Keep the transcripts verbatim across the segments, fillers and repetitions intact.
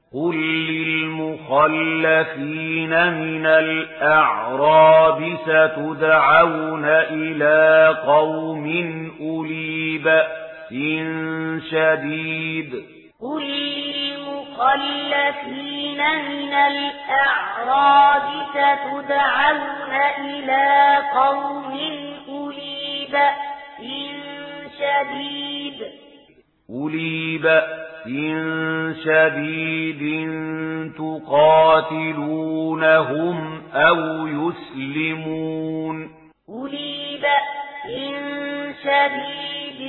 قل للمخلفين من الأعراب ستدعون إلى قوم أولي بأس شديد قل للمخلفين من الأعراب ستدعون إلى قوم أولي بأس شديد أولي بأس شديد تقاتلونهم أو يسلمون أولي بأس شديد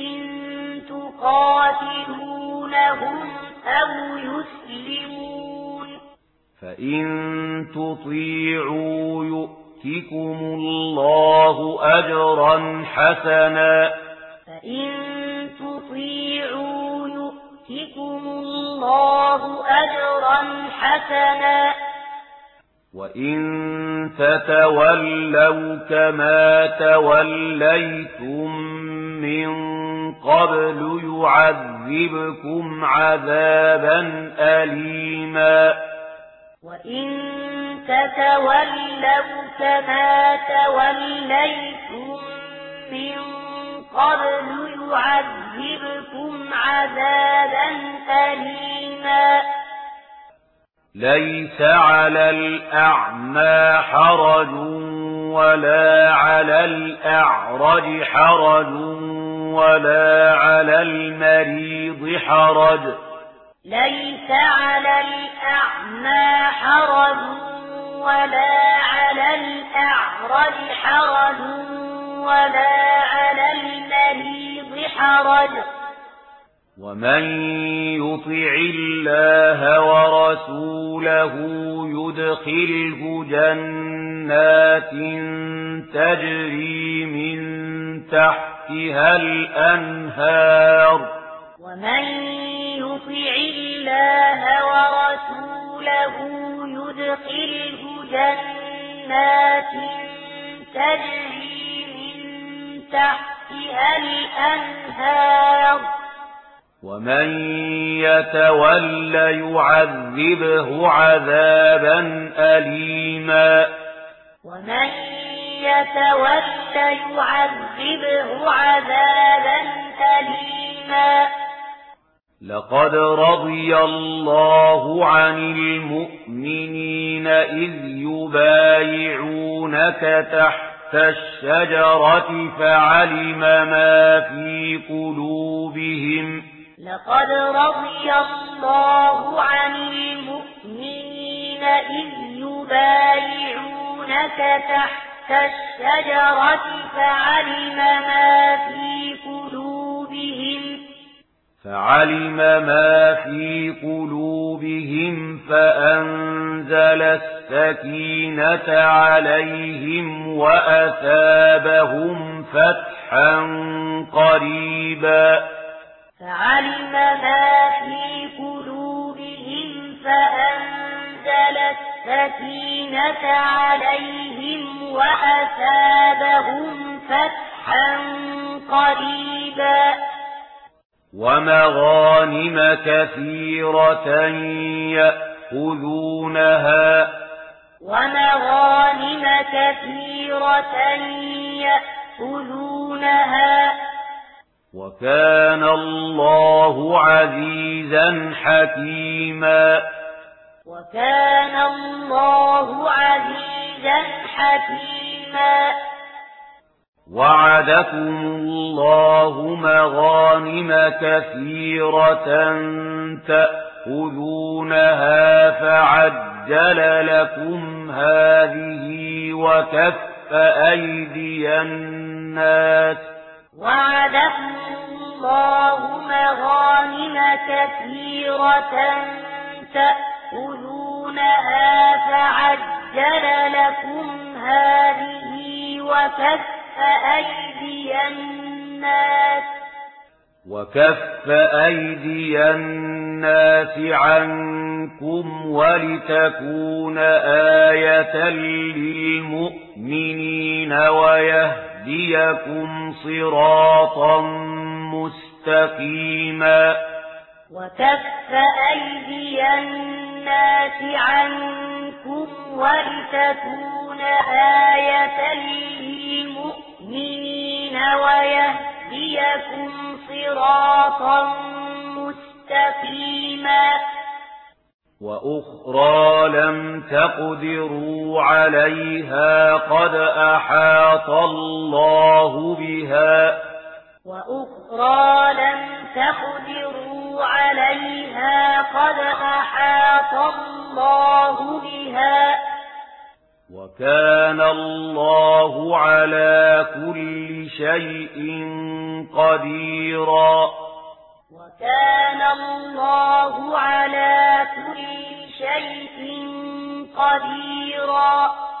تقاتلونهم أو يسلمون فإن تطيعوا يؤتكم الله أجرا حسنا فإن تطيعوا يؤتكم الله أجرا حسنا وإن تتولوا كما توليتم من قبل يعذبكم عذابا أليما وإن تتولوا كما توليتم من قبل يعذبكم عذابا أليما ليس على الأعمى حرج ولا على الأعرج حرج ولا على المريض حرج ليس على الأعمى حرج ولا على الأعرج حرج ولا على المريض حرج ومن يطع الله ورسوله يدخله جنات تجري من تحتها الأنهار ومن يطع الله ورسوله يدخله جنات تجري من تحتها الأنهار ومن يتول يعذبه عذابا أليما ومن يتول يعذبه عذابا أليما لقد رضي الله عن المؤمنين إذ يبايعونك تحت الشجرة فعلم ما في قلوبهم لقد رضي الله عن المؤمنين إذ يبايعونك تحت الشجرة فعلم ما في قلوبهم فعلم ما في قلوبهم فأنزل السكينة عليهم وأثابهم فتحا قريبا فعلم ما في قلوبهم فأنزل السكينة عليهم وأثابهم فتحا قريبا ومغانم كثيرة يأخذونها ومغانم كثيرة يأخذونها وكان الله عزيزا حكيما وكان الله عزيزا حكيما وعدكم الله مغانم كثيرة تأخذونها فعجل لكم هذه وكف أيدي الناس وعدكم الله مغانم كثيرة تأخذونها فعجل لكم هذه وكف أيدي الناس وكف أيدي الناس عنكم ولتكون آية للمؤمنين ويهديكم صراطا مستقيما وكف أيدي الناس الناس عنكم ولتكون آية للمؤمنين ويهديكم صراطا مستقيما وأخرى لم تقدروا عليها قد أحاط الله بها وأخرى لم تقدروا عليها قد أحاط الله بها وكان الله على كل شيء قديرا وكان الله على كل شيء قديرا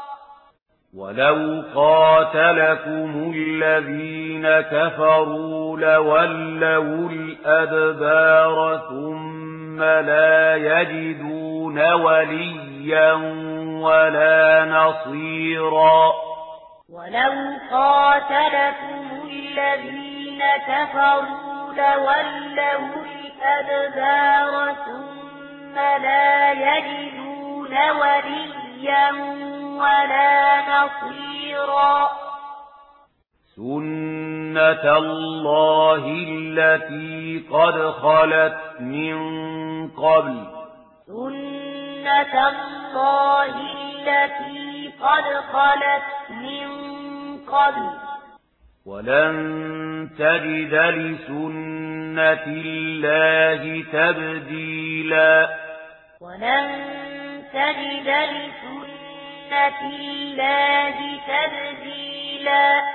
ولو قاتلكم الذين كفروا لولوا الأدبار ثم لا يجدون وليا ولا نصيرا ولو قاتلكم الذين كفروا لولوا الأدبار ثم لا يجدون وليا ولا نصيرا سنة الله التي قد خلت من قبل سنة الله التي قد خلت من قبل ولن تجد لسنة الله تبديلا ولن تجد لسنة الله تبديلا